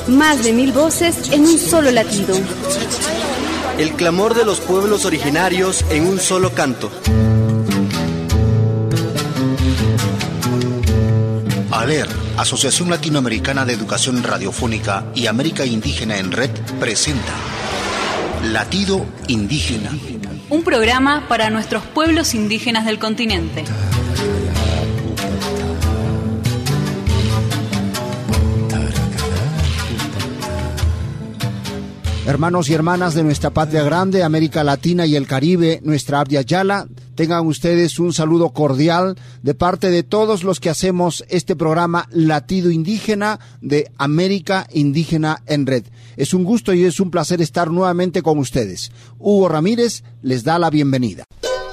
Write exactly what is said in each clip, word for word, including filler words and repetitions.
Más de mil voces en un solo latido. El clamor de los pueblos originarios en un solo canto. ALER, Asociación Latinoamericana de Educación Radiofónica y América Indígena en Red, presenta Latido Indígena. Un programa para nuestros pueblos indígenas del continente. Hermanos y hermanas de nuestra patria grande, América Latina y el Caribe, nuestra Abya Yala, tengan ustedes un saludo cordial de parte de todos los que hacemos este programa Latido Indígena de América Indígena en Red. Es un gusto y es un placer estar nuevamente con ustedes. Hugo Ramírez les da la bienvenida.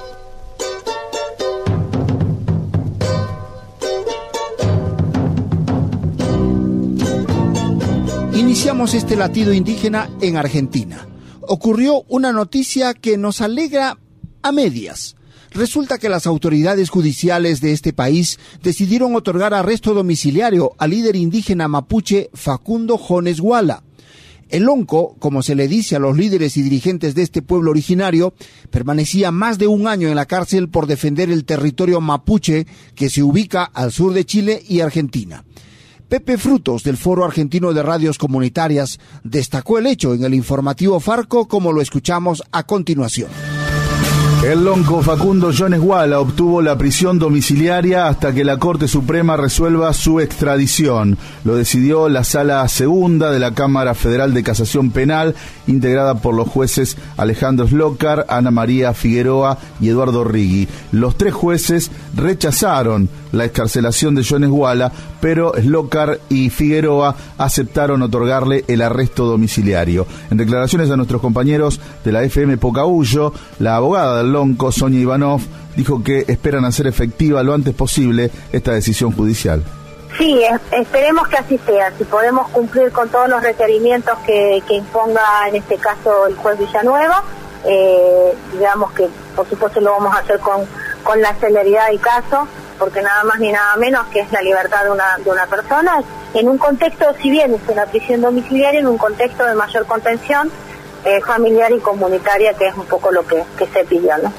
Iniciamos este latido indígena en Argentina. Ocurrió una noticia que nos alegra a medias. Resulta que las autoridades judiciales de este país decidieron otorgar arresto domiciliario al líder indígena mapuche Facundo Jones Guala. El lonco, como se le dice a los líderes y dirigentes de este pueblo originario, permanecía más de un año en la cárcel por defender el territorio mapuche que se ubica al sur de Chile y Argentina. Pepe Frutos, del Foro Argentino de Radios Comunitarias, destacó el hecho en el informativo Farco, como lo escuchamos a continuación. El lonco Facundo Jones Guala obtuvo la prisión domiciliaria hasta que la Corte Suprema resuelva su extradición. Lo decidió la Sala Segunda de la Cámara Federal de Casación Penal, integrada por los jueces Alejandro Slokar, Ana María Figueroa y Eduardo Rigui. Los tres jueces rechazaron la excarcelación de Jones Guala, pero Slokar y Figueroa aceptaron otorgarle el arresto domiciliario. En declaraciones a nuestros compañeros de la F M Pocahuyo, la abogada del lonco, Sonia Ivanov, dijo que esperan hacer efectiva lo antes posible esta decisión judicial. Sí, esperemos que así sea. Si podemos cumplir con todos los requerimientos que, que imponga en este caso el juez Villanueva, eh, digamos que por supuesto lo vamos a hacer con, con la celeridad del caso, porque nada más ni nada menos que es la libertad de una, de una persona, en un contexto, si bien es una prisión domiciliaria, en un contexto de mayor contención eh, familiar y comunitaria, que es un poco lo que, que se pidió, ¿no?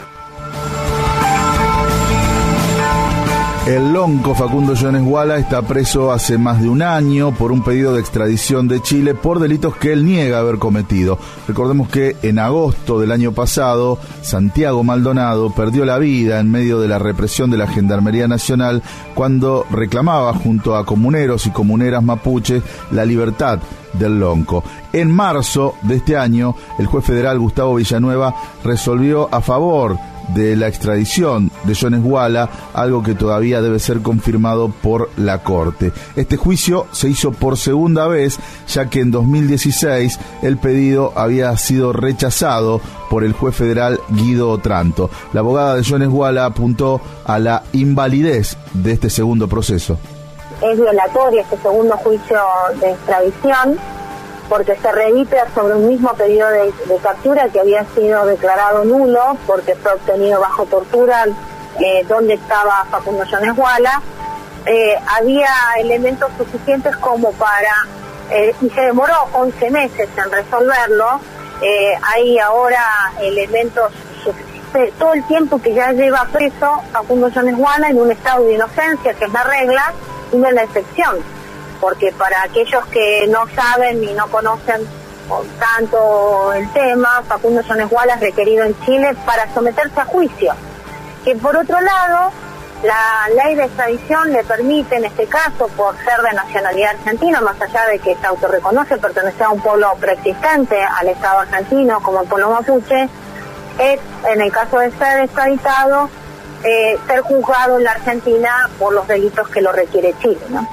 El lonco Facundo Jones Guala está preso hace más de un año por un pedido de extradición de Chile por delitos que él niega haber cometido. Recordemos que en agosto del año pasado, Santiago Maldonado perdió la vida en medio de la represión de la Gendarmería Nacional cuando reclamaba junto a comuneros y comuneras mapuches la libertad del lonco. En marzo de este año, el juez federal Gustavo Villanueva resolvió a favor de la extradición de Jones Guala, algo que todavía debe ser confirmado por la Corte. Este juicio se hizo por segunda vez, ya que en dos mil dieciséis el pedido había sido rechazado por el juez federal Guido Otranto. La abogada de Jones Guala apuntó a la invalidez de este segundo proceso. Es violatorio este segundo juicio de extradición, porque se reitera sobre un mismo pedido de, de captura que había sido declarado nulo porque fue obtenido bajo tortura, eh, donde estaba Facundo Jones Guala. Eh, había elementos suficientes como para, eh, y se demoró once meses en resolverlo. Eh, hay ahora elementos suficientes, todo el tiempo que ya lleva preso Facundo Jones Guala en un estado de inocencia, que es la regla y no la excepción. Porque para aquellos que no saben y no conocen tanto el tema, Facundo Jones Guala es requerido en Chile para someterse a juicio. Que por otro lado, la ley de extradición le permite, en este caso, por ser de nacionalidad argentina, más allá de que se autorreconoce pertenecer a un pueblo preexistente al Estado argentino, como el pueblo mapuche, es, en el caso de ser extraditado, eh, ser juzgado en la Argentina por los delitos que lo requiere Chile, ¿no?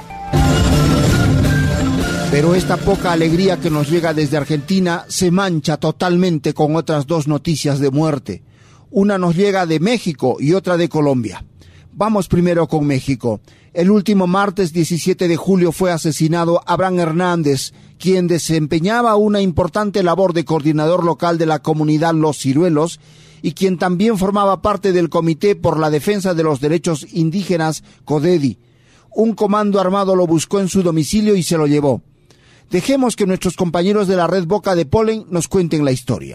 Pero esta poca alegría que nos llega desde Argentina se mancha totalmente con otras dos noticias de muerte. Una nos llega de México y otra de Colombia. Vamos primero con México. El último martes diecisiete de julio fue asesinado Abraham Hernández, quien desempeñaba una importante labor de coordinador local de la comunidad Los Ciruelos y quien también formaba parte del Comité por la Defensa de los Derechos Indígenas, CODEDI. Un comando armado lo buscó en su domicilio y se lo llevó. Dejemos que nuestros compañeros de la red Boca de Polen nos cuenten la historia.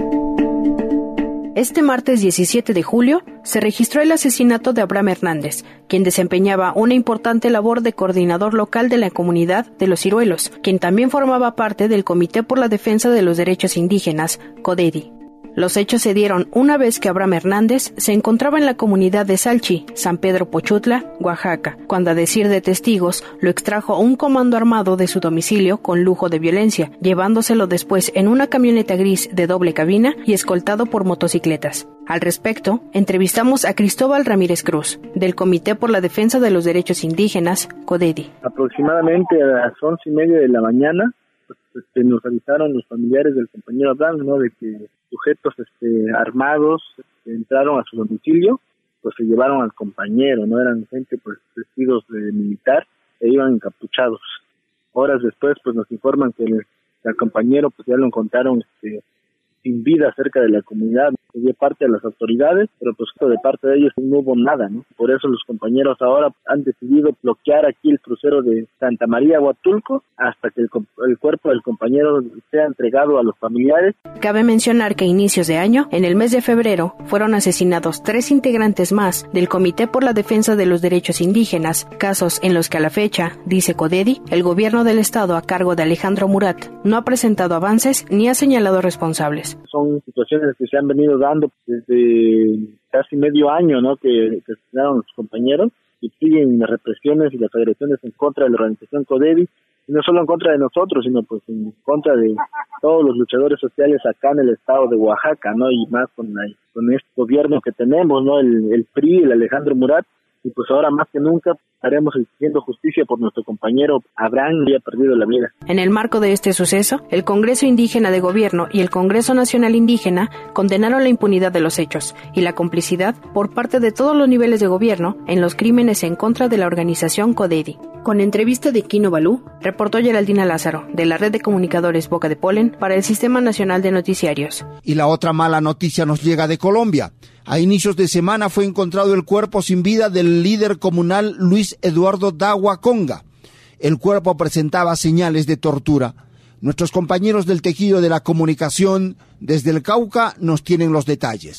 Este martes diecisiete de julio se registró el asesinato de Abraham Hernández, quien desempeñaba una importante labor de coordinador local de la comunidad de Los Ciruelos, quien también formaba parte del Comité por la Defensa de los Derechos Indígenas, CODEDI. Los hechos se dieron una vez que Abraham Hernández se encontraba en la comunidad de Salchi, San Pedro Pochutla, Oaxaca, cuando a decir de testigos lo extrajo un comando armado de su domicilio con lujo de violencia, llevándoselo después en una camioneta gris de doble cabina y escoltado por motocicletas. Al respecto, entrevistamos a Cristóbal Ramírez Cruz, del Comité por la Defensa de los Derechos Indígenas, CODEDI. Aproximadamente a las once y media de la mañana, pues, este, nos avisaron los familiares del compañero Abraham, ¿no?, de que sujetos este, armados este, entraron a su domicilio, pues se llevaron al compañero, no eran gente pues vestidos de militar e iban encapuchados. Horas después pues nos informan que el, el compañero pues ya lo encontraron este, sin vida cerca de la comunidad. Se dio parte a las autoridades, pero pues de parte de ellos no hubo nada, ¿no? Por eso los compañeros ahora han decidido bloquear aquí el crucero de Santa María Huatulco hasta que el, el cuerpo del compañero sea entregado a los familiares. Cabe mencionar que a inicios de año, en el mes de febrero, fueron asesinados tres integrantes más del Comité por la Defensa de los Derechos Indígenas, casos en los que a la fecha, dice CODEDI, el gobierno del estado a cargo de Alejandro Murat no ha presentado avances ni ha señalado responsables. Son situaciones que se han venido dando desde casi medio año, ¿no?, que, que asesinaron los compañeros, y siguen las represiones y las agresiones en contra de la organización CODEDI, y no solo en contra de nosotros, sino pues en contra de todos los luchadores sociales acá en el estado de Oaxaca, ¿no?, y más con, la, con este gobierno que tenemos, ¿no?, el, el P R I, el Alejandro Murat, y pues ahora más que nunca estaremos exigiendo justicia por nuestro compañero Abraham, que ha perdido la vida. En el marco de este suceso, el Congreso Indígena de Gobierno y el Congreso Nacional Indígena condenaron la impunidad de los hechos y la complicidad por parte de todos los niveles de gobierno en los crímenes en contra de la organización CODEDI. Con entrevista de Kino Balú, reportó Geraldina Lázaro, de la Red de Comunicadores Boca de Polen, para el Sistema Nacional de Noticiarios. Y la otra mala noticia nos llega de Colombia. A inicios de semana fue encontrado el cuerpo sin vida del líder comunal Luis Eduardo Dagua Conga. El cuerpo presentaba señales de tortura. Nuestros compañeros del tejido de la comunicación desde el Cauca nos tienen los detalles.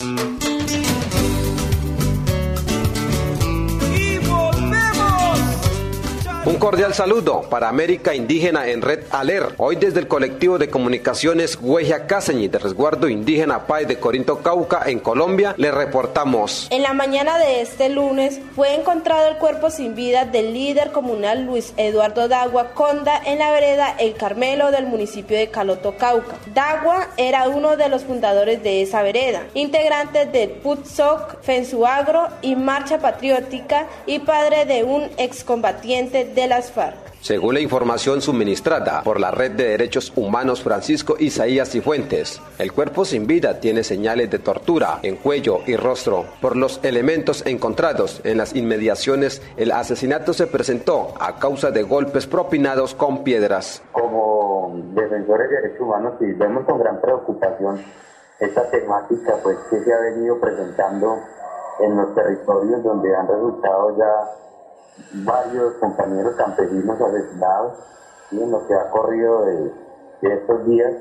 Un cordial saludo para América Indígena en Red Aler. Hoy desde el colectivo de comunicaciones Hueja Caseñi de Resguardo Indígena Paz de Corinto Cauca en Colombia, le reportamos. En la mañana de este lunes fue encontrado el cuerpo sin vida del líder comunal Luis Eduardo Dagua Conda en la vereda El Carmelo del municipio de Caloto, Cauca. Dagua era uno de los fundadores de esa vereda, integrante del P U T S O C, Fensuagro y Marcha Patriótica y padre de un excombatiente de las FARC. Según la información suministrada por la Red de Derechos Humanos Francisco Isaías Cifuentes, el cuerpo sin vida tiene señales de tortura en cuello y rostro. Por los elementos encontrados en las inmediaciones, el asesinato se presentó a causa de golpes propinados con piedras. Como defensores de derechos humanos, sí, vemos con gran preocupación esta temática pues que se ha venido presentando en los territorios donde han resultado ya varios compañeros campesinos asesinados, ¿sí?, en lo que ha corrido de, de estos días.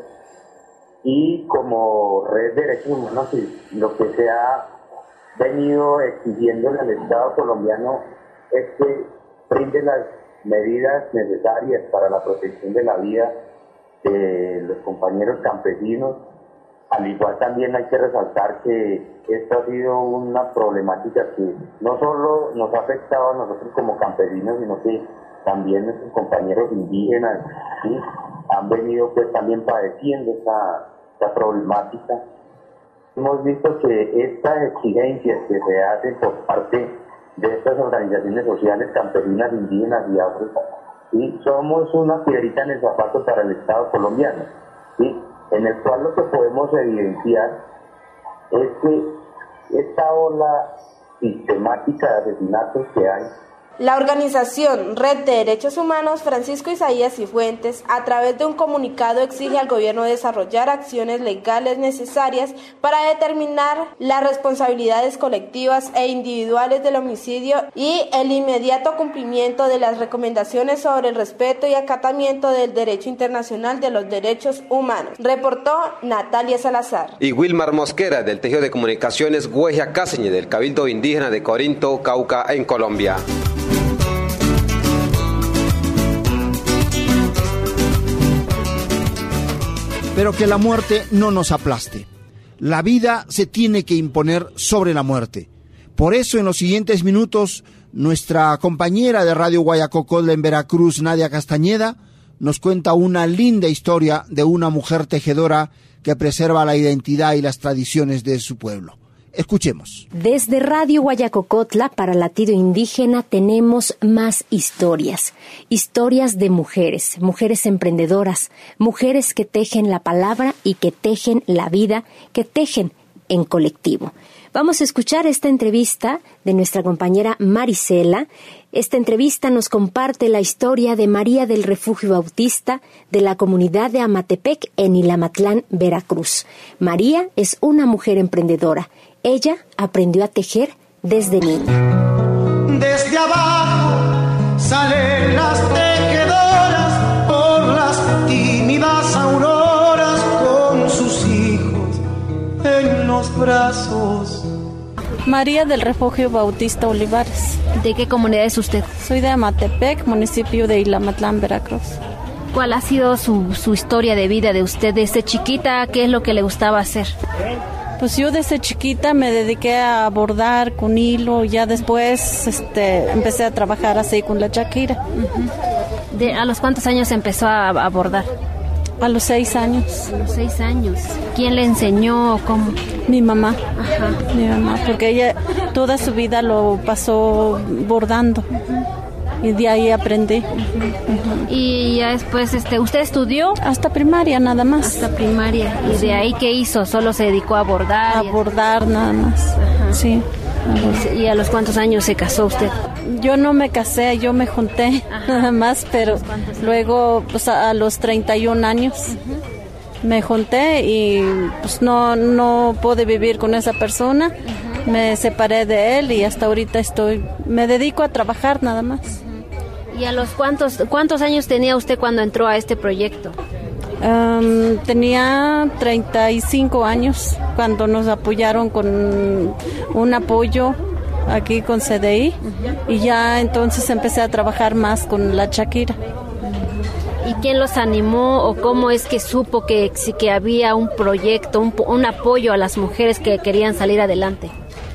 Y como Red de Derechos Humanos, ¿sí?, lo que se ha venido exigiendo al Estado colombiano es que brinde las medidas necesarias para la protección de la vida de los compañeros campesinos. Al igual también hay que resaltar que esto ha sido una problemática que no solo nos ha afectado a nosotros como campesinos, sino que también nuestros compañeros indígenas, ¿sí?, han venido pues también padeciendo esta, esta problemática. Hemos visto que estas exigencias que se hacen por parte de estas organizaciones sociales campesinas, indígenas y afro, ¿sí?, somos una piedrita en el zapato para el Estado colombiano, ¿sí?, en el cual lo que podemos evidenciar es que esta ola sistemática de asesinatos que hay La organización Red de Derechos Humanos Francisco Isaías Cifuentes, a través de un comunicado, exige al gobierno desarrollar acciones legales necesarias para determinar las responsabilidades colectivas e individuales del homicidio y el inmediato cumplimiento de las recomendaciones sobre el respeto y acatamiento del derecho internacional de los derechos humanos. Reportó Natalia Salazar. Y Wilmar Mosquera, del Tejido de Comunicaciones Gueja Caseñe, del Cabildo Indígena de Corinto, Cauca, en Colombia. Pero que la muerte no nos aplaste. La vida se tiene que imponer sobre la muerte. Por eso, en los siguientes minutos, nuestra compañera de Radio Guayacocotla en Veracruz, Nadia Castañeda, nos cuenta una linda historia de una mujer tejedora que preserva la identidad y las tradiciones de su pueblo. Escuchemos. Desde Radio Guayacocotla para Latido Indígena tenemos más historias. Historias de mujeres, mujeres emprendedoras, mujeres que tejen la palabra y que tejen la vida, que tejen en colectivo. Vamos a escuchar esta entrevista de nuestra compañera Marisela. Esta entrevista nos comparte la historia de María del Refugio Bautista de la comunidad de Amatepec en Ilamatlán, Veracruz. María es una mujer emprendedora. Ella aprendió a tejer desde niña. Desde abajo salen las tejedoras por las tímidas auroras con sus hijos en los brazos. María del Refugio Bautista Olivares. ¿De qué comunidad es usted? Soy de Amatepec, municipio de Ilamatlán, Veracruz. ¿Cuál ha sido su, su historia de vida de usted desde chiquita? ¿Qué es lo que le gustaba hacer? Pues yo desde chiquita me dediqué a bordar con hilo, ya después este, empecé a trabajar así con la Shakira. Uh-huh. ¿De, ¿A los cuántos años empezó a, a bordar? A los seis años. A los seis años. ¿Quién le enseñó o cómo? Mi mamá. Ajá. Mi mamá, porque ella toda su vida lo pasó bordando. Uh-huh. Y de ahí aprendí. Uh-huh. Y ya después, este, ¿usted estudió? Hasta primaria, nada más. Hasta primaria. ¿Y de ahí qué hizo? ¿Solo se dedicó a bordar? A bordar, nada más. Ajá. Sí. ¿Y a los cuántos años se casó usted? Yo no me casé, yo me junté. Ajá. Nada más, pero luego pues, a, a los treinta y un años uh-huh. me junté y pues no, no pude vivir con esa persona. Uh-huh. Me separé de él y hasta ahorita estoy, me dedico a trabajar nada más. ¿Y a los cuántos, cuántos años tenía usted cuando entró a este proyecto? Um, tenía treinta y cinco años cuando nos apoyaron con un apoyo aquí con C D I uh-huh. y ya entonces empecé a trabajar más con la Shakira. ¿Y quién los animó o cómo es que supo que, que había un proyecto, un, un apoyo a las mujeres que querían salir adelante?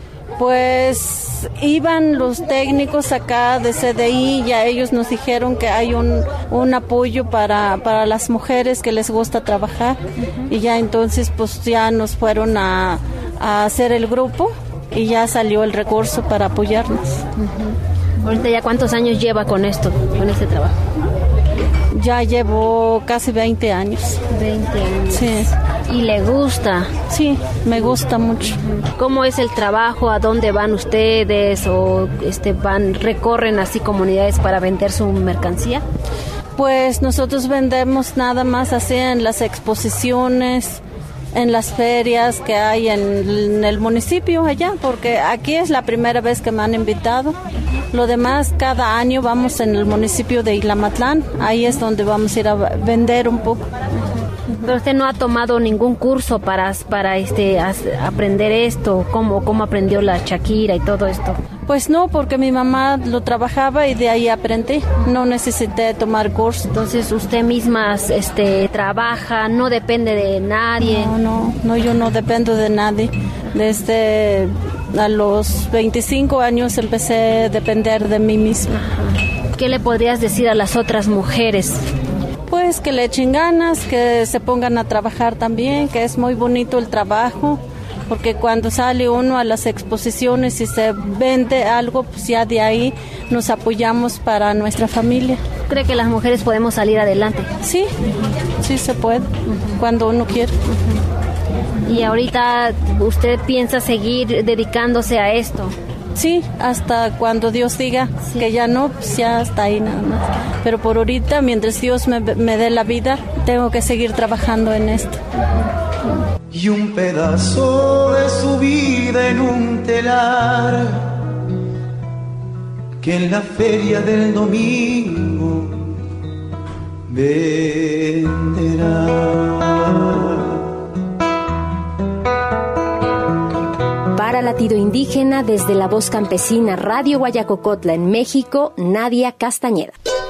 Pues iban los técnicos acá de C D I y ya ellos nos dijeron que hay un, un apoyo para, para las mujeres que les gusta trabajar uh-huh. y ya entonces pues ya nos fueron a, a hacer el grupo y ya salió el recurso para apoyarnos. Uh-huh. Ahorita ya ¿cuántos años lleva con esto, con este trabajo? Ya llevo casi veinte años. veinte años. Sí. ¿Y le gusta? Sí, me gusta mucho. ¿Cómo es el trabajo? ¿A dónde van ustedes? ¿O este van recorren así comunidades para vender su mercancía? Pues nosotros vendemos nada más así en las exposiciones, en las ferias que hay en, en el municipio allá, porque aquí es la primera vez que me han invitado. Lo demás, cada año vamos en el municipio de Ilamatlán, ahí es donde vamos a ir a vender un poco. Pero usted no ha tomado ningún curso para, para este, aprender esto, ¿cómo, cómo aprendió la Shakira y todo esto? Pues no, porque mi mamá lo trabajaba y de ahí aprendí, no necesité tomar curso. Entonces usted misma este, trabaja, no depende de nadie. No, no, no, yo no dependo de nadie. Desde a los veinticinco años empecé a depender de mí misma. ¿Qué le podrías decir a las otras mujeres? Pues que le echen ganas, que se pongan a trabajar también, que es muy bonito el trabajo, porque cuando sale uno a las exposiciones y se vende algo, pues ya de ahí nos apoyamos para nuestra familia. ¿Cree que las mujeres podemos salir adelante? Sí, sí se puede, uh-huh. cuando uno quiere. Uh-huh. ¿Y ahorita usted piensa seguir dedicándose a esto? Sí, hasta cuando Dios diga sí. que ya no, pues ya hasta ahí nada más. Pero por ahorita, mientras Dios me, me dé la vida, tengo que seguir trabajando en esto. Y un pedazo de su vida en un telar, que en la feria del domingo venderá. Para Latido Indígena, desde la Voz Campesina Radio Guayacocotla en México, Nadia Castañeda.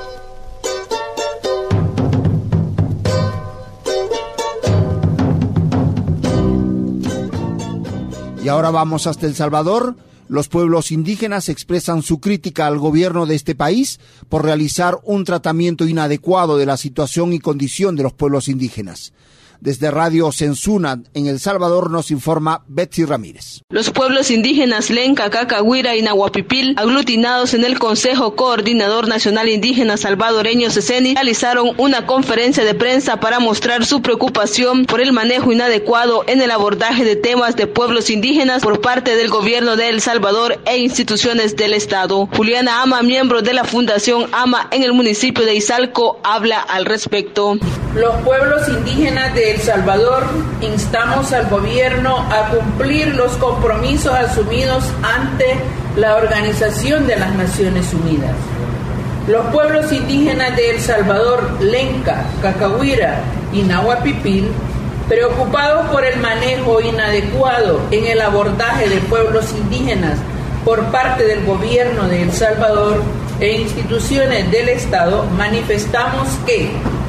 Y ahora vamos hasta El Salvador. Los pueblos indígenas expresan su crítica al gobierno de este país por realizar un tratamiento inadecuado de la situación y condición de los pueblos indígenas. Desde Radio Sensuna, en El Salvador, nos informa Betsy Ramírez. Los pueblos indígenas Lenca, Cacahuira y Nahuapipil, aglutinados en el Consejo Coordinador Nacional Indígena Salvadoreño CECENI, realizaron una conferencia de prensa para mostrar su preocupación por el manejo inadecuado en el abordaje de temas de pueblos indígenas por parte del gobierno de El Salvador e instituciones del Estado. Juliana Ama, miembro de la Fundación Ama en el municipio de Izalco, habla al respecto. Los pueblos indígenas de El Salvador instamos al gobierno a cumplir los compromisos asumidos ante la Organización de las Naciones Unidas. Los pueblos indígenas de El Salvador, Lenca, Cacahuira y Nahuapipil, preocupados por el manejo inadecuado en el abordaje de pueblos indígenas por parte del gobierno de El Salvador e instituciones del Estado, manifestamos que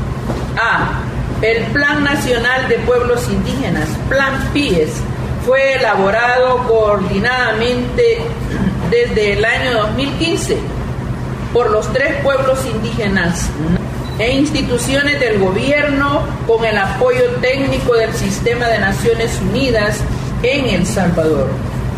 A. El Plan Nacional de Pueblos Indígenas, Plan P I E S, fue elaborado coordinadamente desde el año dos mil quince por los tres pueblos indígenas e instituciones del gobierno con el apoyo técnico del Sistema de Naciones Unidas en El Salvador,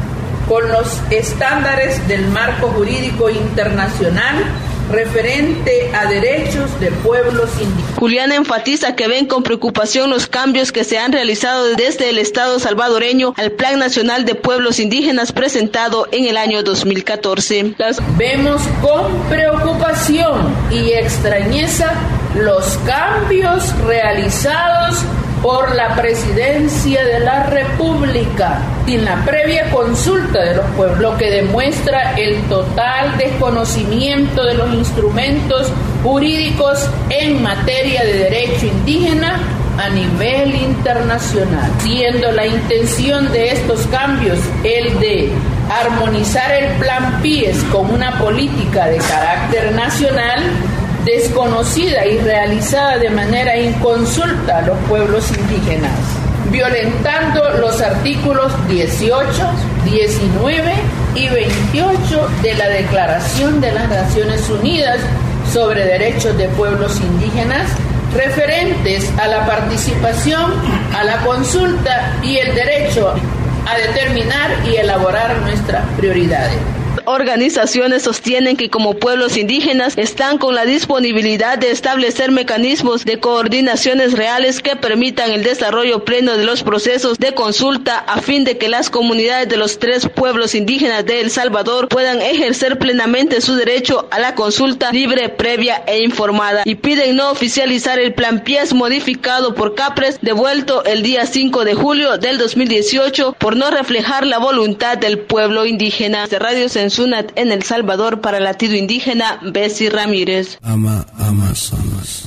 con los estándares del marco jurídico internacional referente a derechos de pueblos indígenas. Juliana enfatiza que ven con preocupación los cambios que se han realizado desde el Estado salvadoreño al Plan Nacional de Pueblos Indígenas presentado en el año dos mil catorce. Las... Vemos con preocupación y extrañeza los cambios realizados por la Presidencia de la República sin la previa consulta de los pueblos, lo que demuestra el total desconocimiento de los instrumentos jurídicos en materia de derecho indígena a nivel internacional, siendo la intención de estos cambios el de armonizar el Plan P I E S con una política de carácter nacional desconocida y realizada de manera inconsulta a los pueblos indígenas, violentando los artículos dieciocho, diecinueve y veintiocho de la Declaración de las Naciones Unidas sobre Derechos de Pueblos Indígenas, referentes a la participación, a la consulta y el derecho a determinar y elaborar nuestras prioridades. Organizaciones sostienen que como pueblos indígenas están con la disponibilidad de establecer mecanismos de coordinaciones reales que permitan el desarrollo pleno de los procesos de consulta a fin de que las comunidades de los tres pueblos indígenas de El Salvador puedan ejercer plenamente su derecho a la consulta libre, previa e informada, y piden no oficializar el Plan P I E S modificado por CAPRES devuelto el día cinco de julio del dos mil dieciocho por no reflejar la voluntad del pueblo indígena. De Radio Censura en El Salvador, para Latido Indígena, Betsy Ramírez. Ama, Amazonas.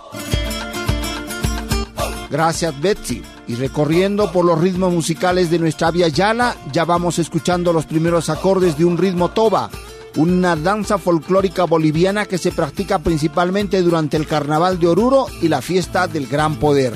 Gracias, Betsy. Y recorriendo por los ritmos musicales de nuestra Via Yala, ya vamos escuchando los primeros acordes de un ritmo toba, una danza folclórica boliviana que se practica principalmente durante el Carnaval de Oruro y la fiesta del Gran Poder.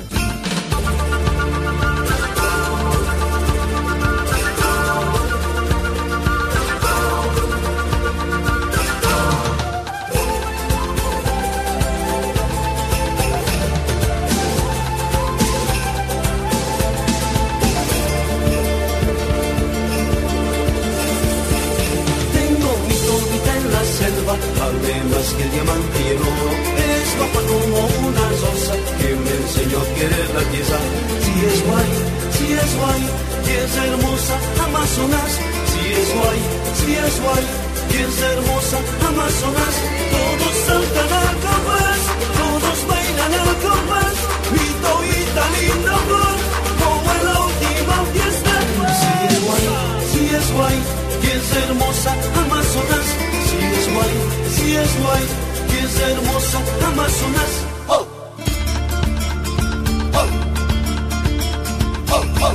Que el diamante y el oro es guapa como una rosa que me enseñó a querer la tierra. Si es guay, si es guay, si es hermosa, Amazonas. Si es guay, si es guay, y es hermosa Amazonas. Todos saltan al compás, todos bailan al compás, mi toita linda flor, como en la última fiesta. Si es guay, si es guay, y es hermosa Amazonas. Si es guay, si es guay, y es hermosa Amazonas. ¡Oh! ¡Oh! ¡Oh! ¡Oh!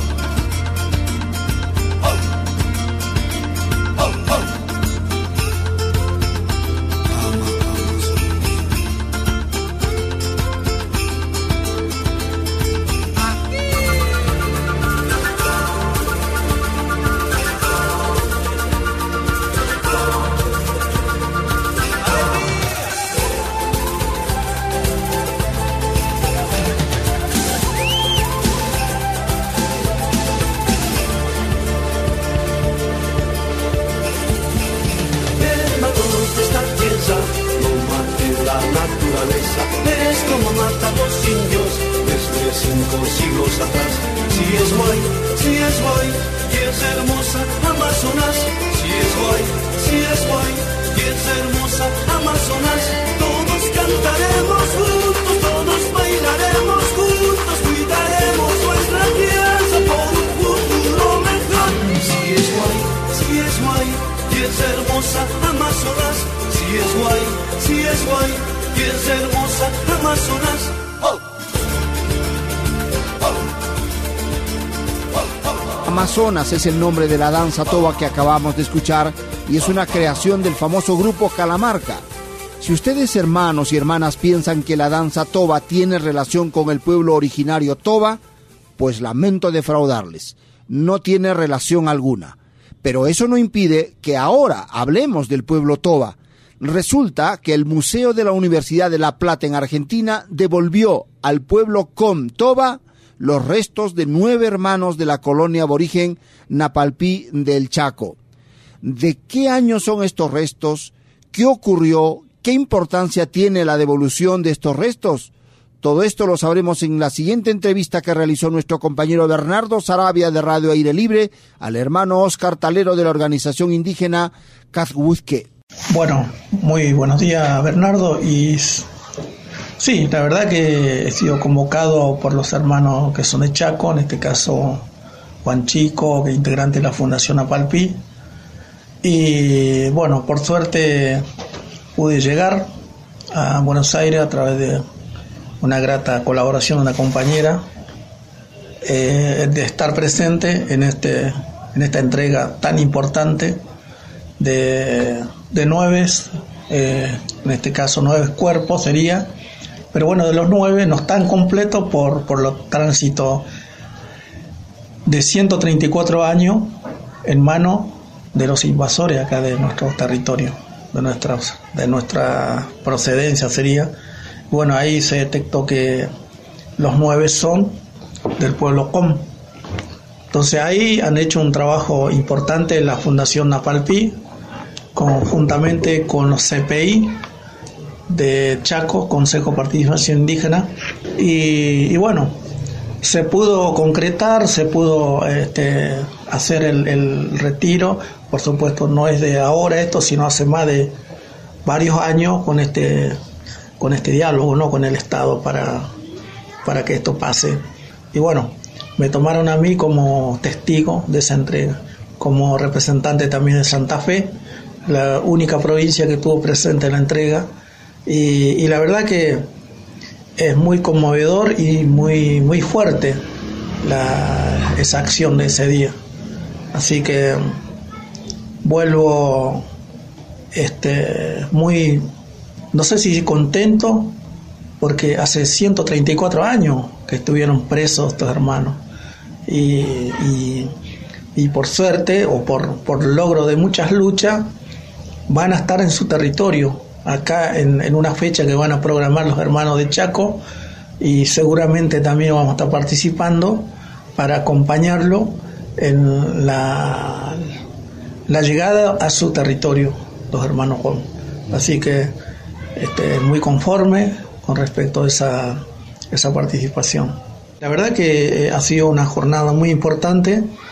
Amazonas es el nombre de la danza toba que acabamos de escuchar y es una creación del famoso grupo Calamarca. Si ustedes, hermanos y hermanas, piensan que la danza toba tiene relación con el pueblo originario toba, pues lamento defraudarles. No tiene relación alguna. Pero eso no impide que ahora hablemos del pueblo toba. Resulta que el Museo de la Universidad de La Plata en Argentina devolvió al pueblo com toba los restos de nueve hermanos de la colonia aborigen Napalpí del Chaco. ¿De qué año son estos restos? ¿Qué ocurrió? ¿Qué importancia tiene la devolución de estos restos? Todo esto lo sabremos en la siguiente entrevista que realizó nuestro compañero Bernardo Sarabia de Radio Aire Libre al hermano Oscar Talero de la organización indígena Cazhuizque. Bueno, muy buenos días, Bernardo. Y sí, la verdad que he sido convocado por los hermanos que son de Chaco, en este caso Juan Chico, que es integrante de la Fundación Napalpí. Y bueno, por suerte pude llegar a Buenos Aires a través de una grata colaboración de una compañera, eh, de estar presente en este en esta entrega tan importante de, de nueve, eh, en este caso nueve cuerpos sería, pero bueno, de los nueve no están completos por, por los tránsitos de ciento treinta y cuatro años en manos de los invasores acá de nuestro territorio, de nuestra, de nuestra procedencia sería. Bueno, ahí se detectó que los nueve son del pueblo com. Entonces ahí han hecho un trabajo importante en la Fundación Napalpí, conjuntamente con los C P I de Chaco, Consejo de Participación Indígena, y, y bueno, se pudo concretar, se pudo este, hacer el, el retiro. Por supuesto no es de ahora esto, sino hace más de varios años con este con este diálogo, ¿no?, con el Estado para, para que esto pase. Y bueno, me tomaron a mí como testigo de esa entrega, como representante también de Santa Fe, la única provincia que estuvo presente en la entrega, y, y la verdad que es muy conmovedor y muy, muy fuerte la, esa acción de ese día. Así que vuelvo este, muy, no sé si contento, porque hace ciento treinta y cuatro años que estuvieron presos estos hermanos, y, y, y por suerte o por, por logro de muchas luchas van a estar en su territorio acá en, en una fecha que van a programar los hermanos de Chaco, y seguramente también vamos a estar participando para acompañarlo en la, la llegada a su territorio, los hermanos Juan. Así que este, muy conforme con respecto a esa, esa participación. La verdad que ha sido una jornada muy importante.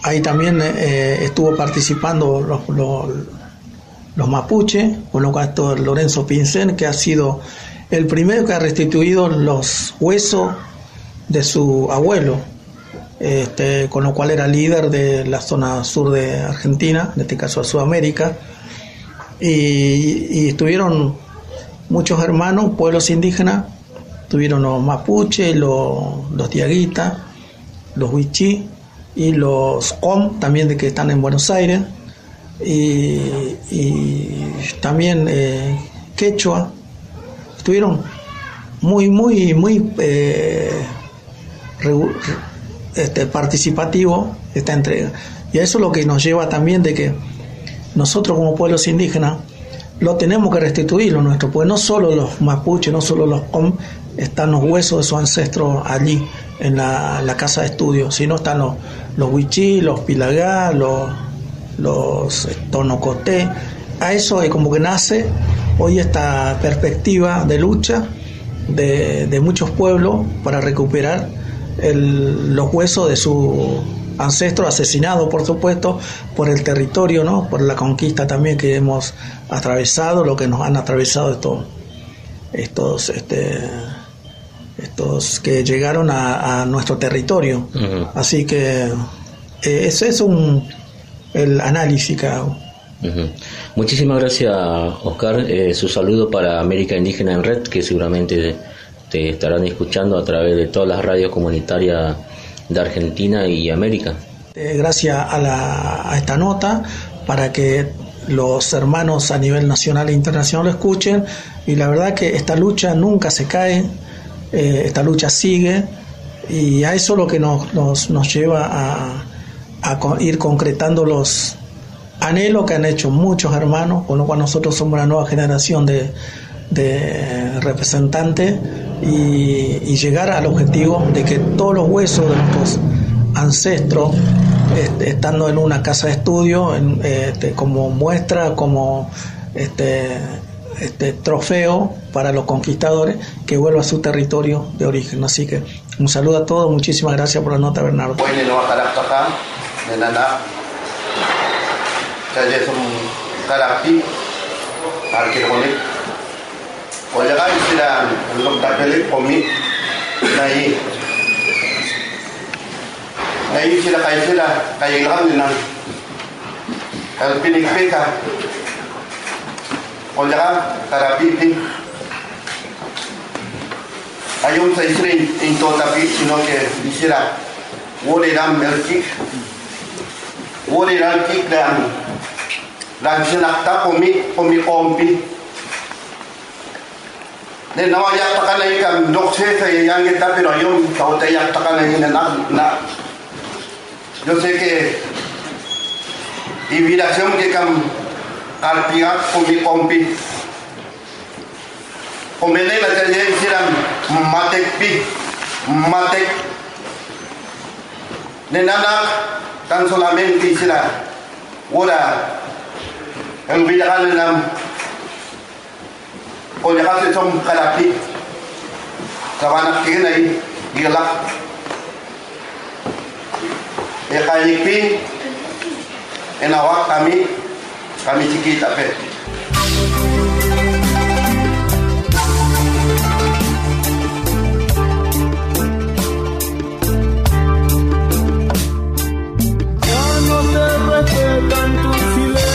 ahí también eh, estuvo participando los, los, los mapuches, con lo cual esto Lorenzo Pincén, que ha sido el primero que ha restituido los huesos de su abuelo, este, con lo cual era líder de la zona sur de Argentina, en este caso de Sudamérica, y, y estuvieron muchos hermanos, pueblos indígenas, tuvieron los mapuches, los, los diaguitas, los huichí y los com, también de que están en Buenos Aires, y, y también eh, quechua. Estuvieron muy, muy, muy eh, re, este, participativos esta entrega. Y eso es lo que nos lleva también de que nosotros como pueblos indígenas lo tenemos que restituir, lo nuestro, porque no solo los mapuches, no solo los com, están los huesos de sus ancestros allí en la, la casa de estudio, sino están los, los huichí, los pilagá, los, los tonocoté. A eso es como que nace hoy esta perspectiva de lucha de, de muchos pueblos para recuperar el, los huesos de sus ancestros asesinados, por supuesto, por el territorio, ¿no? Por la conquista también que hemos atravesado, lo que nos han atravesado estos, estos, este, estos que llegaron a, a nuestro territorio. Uh-huh. Así que eh, ese es un el análisis que hago. Uh-huh. Muchísimas gracias, Oscar. Eh, su saludo para América Indígena en Red, que seguramente te estarán escuchando a través de todas las radios comunitarias de Argentina y América. Eh, gracias a, la, a esta nota, para que los hermanos a nivel nacional e internacional lo escuchen, y la verdad que esta lucha nunca se cae, eh, esta lucha sigue, y a eso es lo que nos, nos, nos lleva a, a ir concretando los anhelos que han hecho muchos hermanos, con lo cual nosotros somos una nueva generación de, de representantes, y, y llegar al objetivo de que todos los huesos de nuestros ancestros, este, estando en una casa de estudio, en, este, como muestra, como este, este trofeo para los conquistadores, que vuelva a su territorio de origen. Así que un saludo a todos, muchísimas gracias por la nota, Bernardo. Oyaga isira lo tapele komi nai nai isira kaisira kailang dinan el pinik peka oyaga tarapipi ayun sa isira into tapi sino que isira wole ram melkik wole ram kik dan dan sinakta komi komi kompi de no ya tocan ahí con dos jefes y ya está, pero yo ahorita ya tocan ahí en nada. Yo sé que invitación que can carpia con mi compi con me le la ya hicieran matek pi matek de nada tan solamente hiciera ahora el villagal en la o ya se son calapi sabana que ahí y la el calipi en agua kami kami chiquita pe ya no te respetan tu silencio.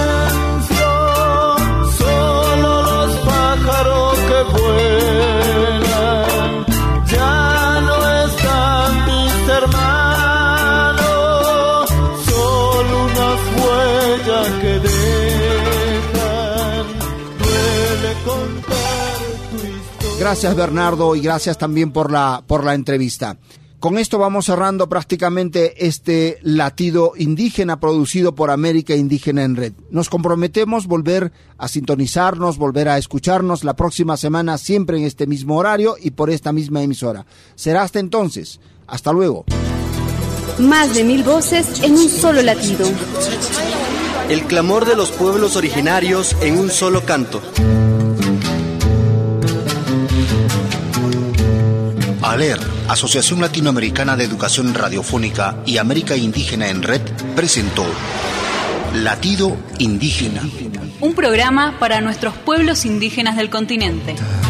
Vuelan, ya no están mis hermanos, solo unas huellas que dejan, duele contar tu historia. Gracias, Bernardo, y gracias también por la, por la entrevista. Con esto vamos cerrando prácticamente este latido indígena producido por América Indígena en Red. Nos comprometemos volver a sintonizarnos, volver a escucharnos la próxima semana, siempre en este mismo horario y por esta misma emisora. Será hasta entonces. Hasta luego. Más de mil voces en un solo latido. El clamor de los pueblos originarios en un solo canto. ALER, Asociación Latinoamericana de Educación Radiofónica y América Indígena en Red, presentó Latido Indígena. Un programa para nuestros pueblos indígenas del continente.